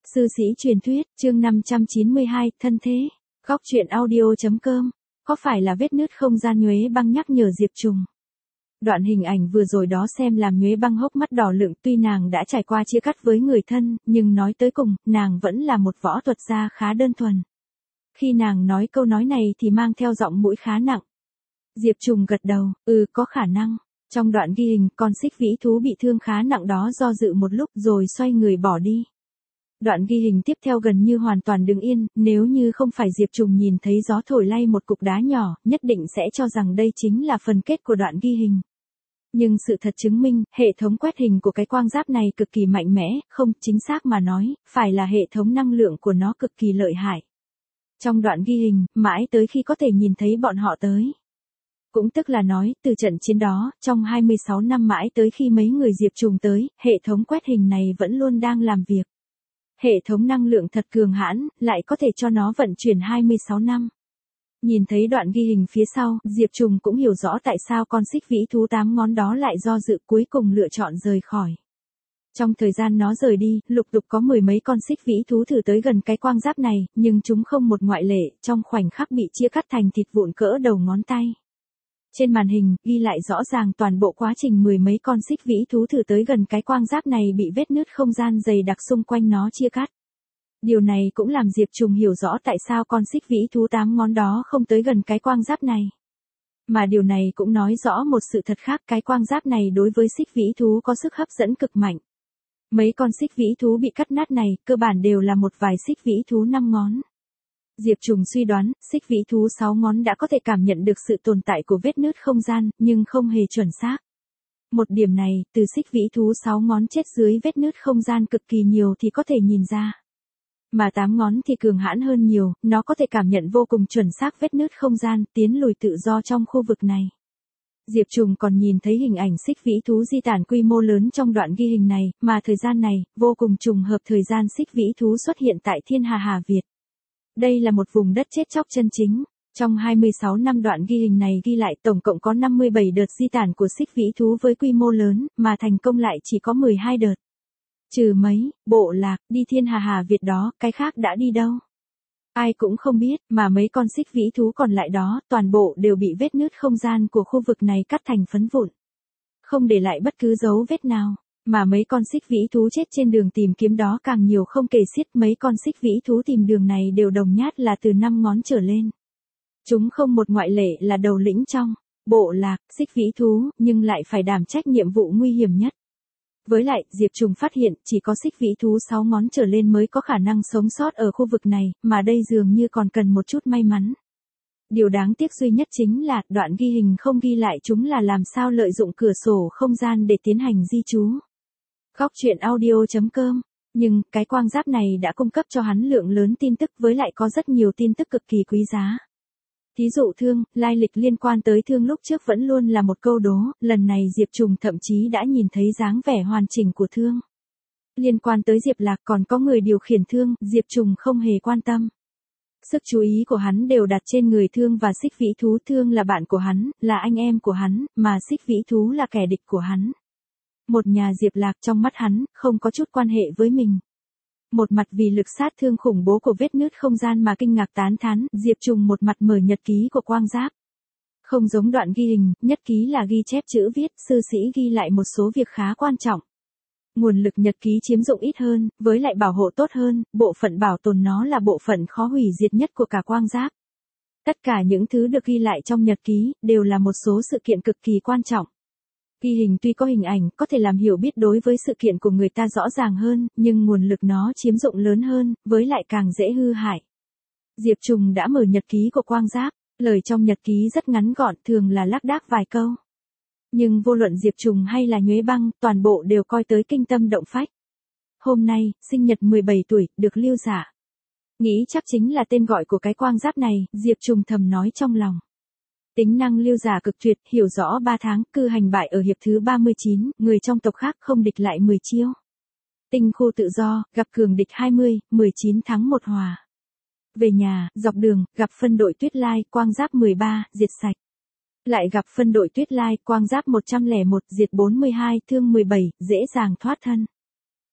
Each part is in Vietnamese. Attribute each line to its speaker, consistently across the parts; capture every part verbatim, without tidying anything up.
Speaker 1: Sư sĩ truyền thuyết, chương năm trăm chín mươi hai, thân thế. Góc truyện audio.com. Có phải là vết nứt không gian Nhuế Băng nhắc nhở Diệp Trùng? Đoạn hình ảnh vừa rồi đó xem làm Nhuế Băng hốc mắt đỏ lựng, tuy nàng đã trải qua chia cắt với người thân, nhưng nói tới cùng, nàng vẫn là một võ thuật gia khá đơn thuần. Khi nàng nói câu nói này thì mang theo giọng mũi khá nặng. Diệp Trùng gật đầu, ừ có khả năng. Trong đoạn ghi hình, con xích vĩ thú bị thương khá nặng đó do dự một lúc rồi xoay người bỏ đi. Đoạn ghi hình tiếp theo gần như hoàn toàn đứng yên, nếu như không phải Diệp Trùng nhìn thấy gió thổi lay một cục đá nhỏ, nhất định sẽ cho rằng đây chính là phần kết của đoạn ghi hình. Nhưng sự thật chứng minh, hệ thống quét hình của cái quang giáp này cực kỳ mạnh mẽ, không, chính xác mà nói, phải là hệ thống năng lượng của nó cực kỳ lợi hại. Trong đoạn ghi hình, mãi tới khi có thể nhìn thấy bọn họ tới. Cũng tức là nói, từ trận chiến đó, trong hai mươi sáu năm mãi tới khi mấy người Diệp Trùng tới, hệ thống quét hình này vẫn luôn đang làm việc. Hệ thống năng lượng thật cường hãn, lại có thể cho nó vận chuyển hai mươi sáu năm. Nhìn thấy đoạn ghi hình phía sau, Diệp Trùng cũng hiểu rõ tại sao con xích vĩ thú tám ngón đó lại do dự cuối cùng lựa chọn rời khỏi. Trong thời gian nó rời đi, lục tục có mười mấy con xích vĩ thú thử tới gần cái quang giáp này, nhưng chúng không một ngoại lệ, trong khoảnh khắc bị chia cắt thành thịt vụn cỡ đầu ngón tay. Trên màn hình, ghi lại rõ ràng toàn bộ quá trình mười mấy con xích vĩ thú thử tới gần cái quang giáp này bị vết nứt không gian dày đặc xung quanh nó chia cắt. Điều này cũng làm Diệp Trùng hiểu rõ tại sao con xích vĩ thú tám ngón đó không tới gần cái quang giáp này. Mà điều này cũng nói rõ một sự thật khác, cái quang giáp này đối với xích vĩ thú có sức hấp dẫn cực mạnh. Mấy con xích vĩ thú bị cắt nát này, cơ bản đều là một vài xích vĩ thú năm ngón. Diệp Trùng suy đoán, xích vĩ thú sáu ngón đã có thể cảm nhận được sự tồn tại của vết nứt không gian, nhưng không hề chuẩn xác. Một điểm này, từ xích vĩ thú sáu ngón chết dưới vết nứt không gian cực kỳ nhiều thì có thể nhìn ra. Mà tám ngón thì cường hãn hơn nhiều, nó có thể cảm nhận vô cùng chuẩn xác vết nứt không gian, tiến lùi tự do trong khu vực này. Diệp Trùng còn nhìn thấy hình ảnh xích vĩ thú di tản quy mô lớn trong đoạn ghi hình này, mà thời gian này, vô cùng trùng hợp thời gian xích vĩ thú xuất hiện tại Thiên Hà Hà Việt. Đây là một vùng đất chết chóc chân chính. Trong hai mươi sáu năm đoạn ghi hình này ghi lại tổng cộng có năm mươi bảy đợt di tản của xích vĩ thú với quy mô lớn, mà thành công lại chỉ có mười hai đợt. Trừ mấy, bộ lạc, đi Thiên Hà Hà Việt đó, cái khác đã đi đâu? Ai cũng không biết, mà mấy con xích vĩ thú còn lại đó, toàn bộ đều bị vết nứt không gian của khu vực này cắt thành phấn vụn. Không để lại bất cứ dấu vết nào. Mà mấy con xích vĩ thú chết trên đường tìm kiếm đó càng nhiều không kể xiết, mấy con xích vĩ thú tìm đường này đều đồng nhát là từ năm ngón trở lên. Chúng không một ngoại lệ là đầu lĩnh trong bộ lạc, xích vĩ thú, nhưng lại phải đảm trách nhiệm vụ nguy hiểm nhất. Với lại, Diệp Trùng phát hiện, chỉ có xích vĩ thú sáu ngón trở lên mới có khả năng sống sót ở khu vực này, mà đây dường như còn cần một chút may mắn. Điều đáng tiếc duy nhất chính là, đoạn ghi hình không ghi lại chúng là làm sao lợi dụng cửa sổ không gian để tiến hành di trú. Góc truyện audio.com. Nhưng, cái quang giáp này đã cung cấp cho hắn lượng lớn tin tức, với lại có rất nhiều tin tức cực kỳ quý giá. Thí dụ Thương, lai lịch liên quan tới Thương lúc trước vẫn luôn là một câu đố, lần này Diệp Trùng thậm chí đã nhìn thấy dáng vẻ hoàn chỉnh của Thương. Liên quan tới Diệp Lạc còn có người điều khiển Thương, Diệp Trùng không hề quan tâm. Sức chú ý của hắn đều đặt trên người Thương và xích vĩ thú. Thương là bạn của hắn, là anh em của hắn, mà xích vĩ thú là kẻ địch của hắn. Một nhà Diệp Lạc trong mắt hắn, không có chút quan hệ với mình. Một mặt vì lực sát thương khủng bố của vết nứt không gian mà kinh ngạc tán thán, Diệp Trùng một mặt mở nhật ký của quang giáp. Không giống đoạn ghi hình, nhất ký là ghi chép chữ viết, sư sĩ ghi lại một số việc khá quan trọng. Nguồn lực nhật ký chiếm dụng ít hơn, với lại bảo hộ tốt hơn, bộ phận bảo tồn nó là bộ phận khó hủy diệt nhất của cả quang giáp. Tất cả những thứ được ghi lại trong nhật ký, đều là một số sự kiện cực kỳ quan trọng. Ghi hình tuy có hình ảnh, có thể làm hiểu biết đối với sự kiện của người ta rõ ràng hơn, nhưng nguồn lực nó chiếm dụng lớn hơn, với lại càng dễ hư hại. Diệp Trùng đã mở nhật ký của quang giáp, lời trong nhật ký rất ngắn gọn, thường là lác đác vài câu. Nhưng vô luận Diệp Trùng hay là Nhuế Băng, toàn bộ đều coi tới kinh tâm động phách. Hôm nay, sinh nhật mười bảy tuổi, được lưu giả. Nghĩ chắc chính là tên gọi của cái quang giáp này, Diệp Trùng thầm nói trong lòng. Tính năng lưu giả cực tuyệt, hiểu rõ ba tháng, cư hành bại ở hiệp thứ ba mươi chín, người trong tộc khác không địch lại mười chiêu. Tinh khu tự do, gặp cường địch hai mươi, mười chín thắng một hòa. Về nhà, dọc đường, gặp phân đội Tuyết Lai, quang giáp mười ba, diệt sạch. Lại gặp phân đội Tuyết Lai, quang giáp một trăm lẻ một, diệt bốn mươi hai, thương mười bảy, dễ dàng thoát thân.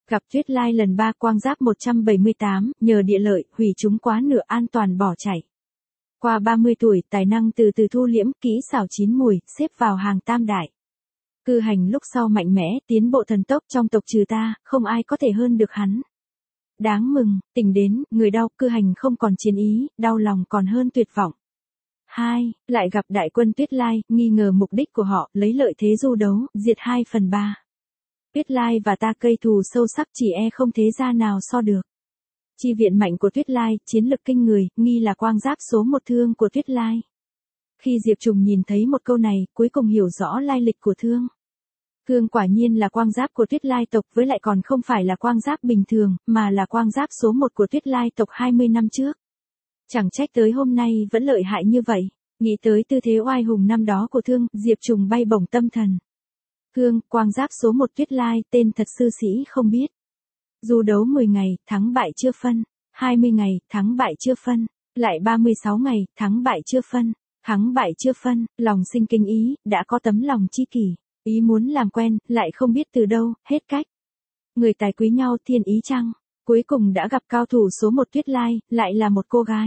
Speaker 1: Gặp Tuyết Lai lần ba quang giáp một trăm bảy mươi tám, nhờ địa lợi, hủy chúng quá nửa an toàn bỏ chạy. Qua ba mươi tuổi, tài năng từ từ thu liễm, kỹ xảo chín mùi, xếp vào hàng tam đại. Cư hành lúc sau mạnh mẽ, tiến bộ thần tốc trong tộc trừ ta, không ai có thể hơn được hắn. Đáng mừng, tỉnh đến, người đau, cư hành không còn chiến ý, đau lòng còn hơn tuyệt vọng. hai. Lại gặp đại quân Tuyết Lai, nghi ngờ mục đích của họ, lấy lợi thế du đấu, diệt hai phần ba. Tuyết Lai và ta cây thù sâu sắc chỉ e không thế gia nào so được. Chi viện mạnh của Tuyết Lai, chiến lực kinh người, nghi là quang giáp số một thương của Tuyết Lai. Khi Diệp Trùng nhìn thấy một câu này, cuối cùng hiểu rõ lai lịch của thương. Thương quả nhiên là quang giáp của Tuyết Lai tộc, với lại còn không phải là quang giáp bình thường, mà là quang giáp số một của Tuyết Lai tộc hai mươi năm trước. Chẳng trách tới hôm nay vẫn lợi hại như vậy. Nghĩ tới tư thế oai hùng năm đó của thương, Diệp Trùng bay bổng tâm thần. Thương, quang giáp số một Tuyết Lai, tên thật sư sĩ không biết. Dù đấu mười ngày, thắng bại chưa phân. hai mươi ngày, thắng bại chưa phân. Lại ba mươi sáu ngày, thắng bại chưa phân. Thắng bại chưa phân, lòng sinh kinh ý, đã có tấm lòng chi kỷ. Ý muốn làm quen, lại không biết từ đâu, hết cách. Người tài quý nhau thiên ý chăng? Cuối cùng đã gặp cao thủ số một Tuyết Lai, lại là một cô gái.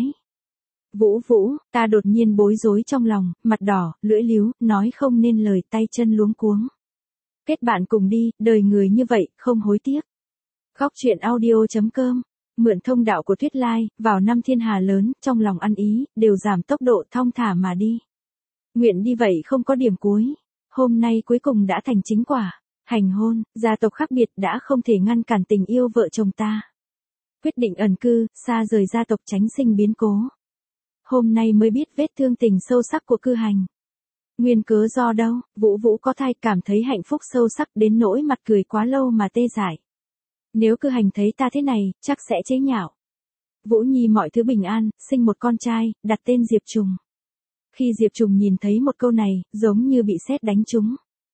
Speaker 1: Vũ Vũ, ta đột nhiên bối rối trong lòng, mặt đỏ, lưỡi líu, nói không nên lời, tay chân luống cuống. Kết bạn cùng đi, đời người như vậy, không hối tiếc. Góc truyện audio chấm com, mượn thông đạo của Tuyết Lai, vào năm thiên hà lớn, trong lòng ăn ý, đều giảm tốc độ thong thả mà đi. Nguyện đi vậy không có điểm cuối. Hôm nay cuối cùng đã thành chính quả. Hành hôn, gia tộc khác biệt đã không thể ngăn cản tình yêu vợ chồng ta. Quyết định ẩn cư, xa rời gia tộc tránh sinh biến cố. Hôm nay mới biết vết thương tình sâu sắc của cư hành. Nguyên cớ do đâu, Vũ Vũ có thai cảm thấy hạnh phúc sâu sắc đến nỗi mặt cười quá lâu mà tê dại. Nếu cư hành thấy ta thế này, chắc sẽ chế nhạo. Vũ Nhi mọi thứ bình an, sinh một con trai, đặt tên Diệp Trùng. Khi Diệp Trùng nhìn thấy một câu này, giống như bị sét đánh trúng.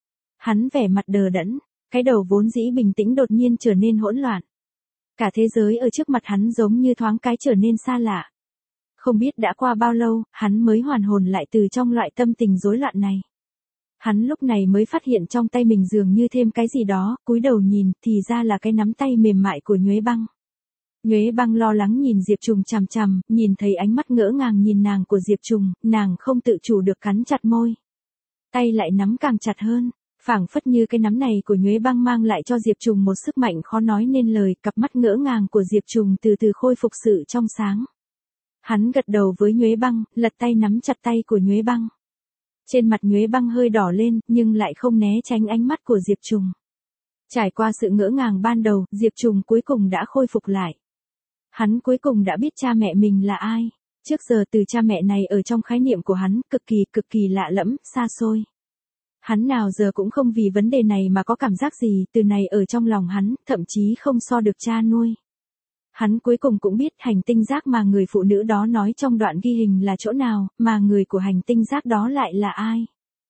Speaker 1: Hắn vẻ mặt đờ đẫn, cái đầu vốn dĩ bình tĩnh đột nhiên trở nên hỗn loạn. Cả thế giới ở trước mặt hắn giống như thoáng cái trở nên xa lạ. Không biết đã qua bao lâu, hắn mới hoàn hồn lại từ trong loại tâm tình rối loạn này. Hắn lúc này mới phát hiện trong tay mình dường như thêm cái gì đó, cúi đầu nhìn, thì ra là cái nắm tay mềm mại của Nhuế Băng. Nhuế Băng lo lắng nhìn Diệp Trùng chằm chằm, nhìn thấy ánh mắt ngỡ ngàng nhìn nàng của Diệp Trùng, nàng không tự chủ được cắn chặt môi. Tay lại nắm càng chặt hơn, phảng phất như cái nắm này của Nhuế Băng mang lại cho Diệp Trùng một sức mạnh khó nói nên lời, cặp mắt ngỡ ngàng của Diệp Trùng từ từ khôi phục sự trong sáng. Hắn gật đầu với Nhuế Băng, lật tay nắm chặt tay của Nhuế Băng. Trên mặt Nhuế Băng hơi đỏ lên, nhưng lại không né tránh ánh mắt của Diệp Trùng. Trải qua sự ngỡ ngàng ban đầu, Diệp Trùng cuối cùng đã khôi phục lại. Hắn cuối cùng đã biết cha mẹ mình là ai. Trước giờ từ cha mẹ này ở trong khái niệm của hắn, cực kỳ cực kỳ lạ lẫm, xa xôi. Hắn nào giờ cũng không vì vấn đề này mà có cảm giác gì, từ này ở trong lòng hắn, thậm chí không so được cha nuôi. Hắn cuối cùng cũng biết hành tinh giác mà người phụ nữ đó nói trong đoạn ghi hình là chỗ nào, mà người của hành tinh giác đó lại là ai.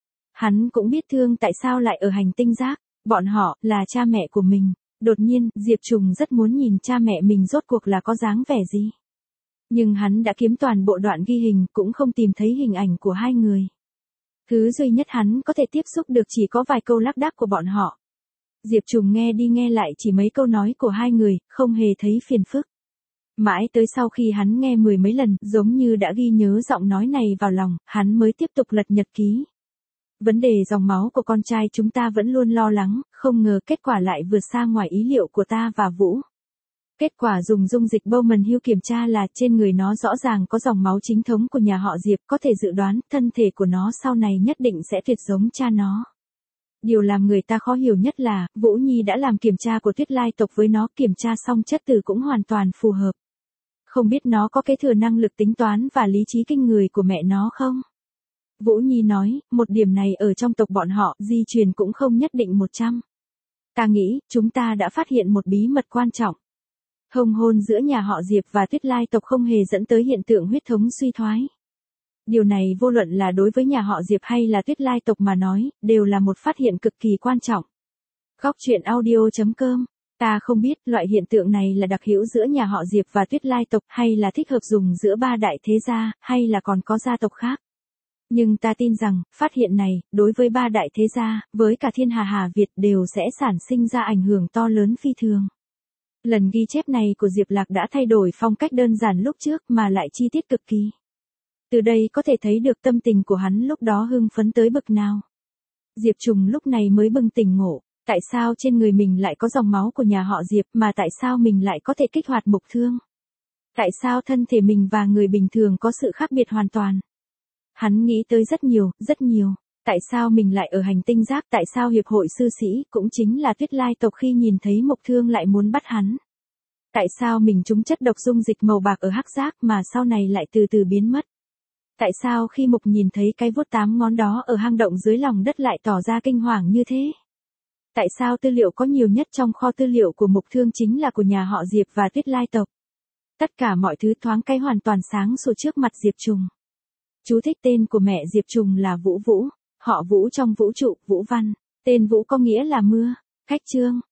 Speaker 1: Hắn cũng biết thương tại sao lại ở hành tinh giác, bọn họ là cha mẹ của mình. Đột nhiên, Diệp Trùng rất muốn nhìn cha mẹ mình rốt cuộc là có dáng vẻ gì. Nhưng hắn đã kiếm toàn bộ đoạn ghi hình cũng không tìm thấy hình ảnh của hai người. Thứ duy nhất hắn có thể tiếp xúc được chỉ có vài câu lác đác của bọn họ. Diệp Trùng nghe đi nghe lại chỉ mấy câu nói của hai người, không hề thấy phiền phức. Mãi tới sau khi hắn nghe mười mấy lần, giống như đã ghi nhớ giọng nói này vào lòng, hắn mới tiếp tục lật nhật ký. Vấn đề dòng máu của con trai chúng ta vẫn luôn lo lắng, không ngờ kết quả lại vượt xa ngoài ý liệu của ta và Vũ. Kết quả dùng dung dịch Bowman Hill kiểm tra là trên người nó rõ ràng có dòng máu chính thống của nhà họ Diệp, có thể dự đoán thân thể của nó sau này nhất định sẽ tuyệt giống cha nó. Điều làm người ta khó hiểu nhất là, Vũ Nhi đã làm kiểm tra của Tuyết Lai tộc với nó, kiểm tra xong chất từ cũng hoàn toàn phù hợp. Không biết nó có kế thừa năng lực tính toán và lý trí kinh người của mẹ nó không? Vũ Nhi nói, một điểm này ở trong tộc bọn họ, di truyền cũng không nhất định một trăm. Ta nghĩ, chúng ta đã phát hiện một bí mật quan trọng. Hôn hôn giữa nhà họ Diệp và Tuyết Lai tộc không hề dẫn tới hiện tượng huyết thống suy thoái. Điều này vô luận là đối với nhà họ Diệp hay là Tuyết Lai tộc mà nói, đều là một phát hiện cực kỳ quan trọng. Góc truyện audio chấm com, ta không biết loại hiện tượng này là đặc hữu giữa nhà họ Diệp và Tuyết Lai tộc hay là thích hợp dùng giữa ba đại thế gia, hay là còn có gia tộc khác. Nhưng ta tin rằng, phát hiện này, đối với ba đại thế gia, với cả thiên hà Hà Việt đều sẽ sản sinh ra ảnh hưởng to lớn phi thường. Lần ghi chép này của Diệp Lạc đã thay đổi phong cách đơn giản lúc trước mà lại chi tiết cực kỳ. Từ đây có thể thấy được tâm tình của hắn lúc đó hưng phấn tới bực nào. Diệp Trùng lúc này mới bừng tỉnh ngộ, tại sao trên người mình lại có dòng máu của nhà họ Diệp mà tại sao mình lại có thể kích hoạt mục thương? Tại sao thân thể mình và người bình thường có sự khác biệt hoàn toàn? Hắn nghĩ tới rất nhiều, rất nhiều. Tại sao mình lại ở hành tinh Giáp? Tại sao hiệp hội sư sĩ cũng chính là Tuyết Lai tộc khi nhìn thấy mục thương lại muốn bắt hắn? Tại sao mình trúng chất độc dung dịch màu bạc ở hắc giác mà sau này lại từ từ biến mất? Tại sao khi Mục nhìn thấy cái vuốt tám ngón đó ở hang động dưới lòng đất lại tỏ ra kinh hoàng như thế? Tại sao tư liệu có nhiều nhất trong kho tư liệu của Mục Thương chính là của nhà họ Diệp và Tuyết Lai tộc? Tất cả mọi thứ thoáng cái hoàn toàn sáng sủa trước mặt Diệp Trùng. Chú thích: tên của mẹ Diệp Trùng là Vũ Vũ, họ Vũ trong vũ trụ, Vũ Văn. Tên Vũ có nghĩa là mưa. Khách chương.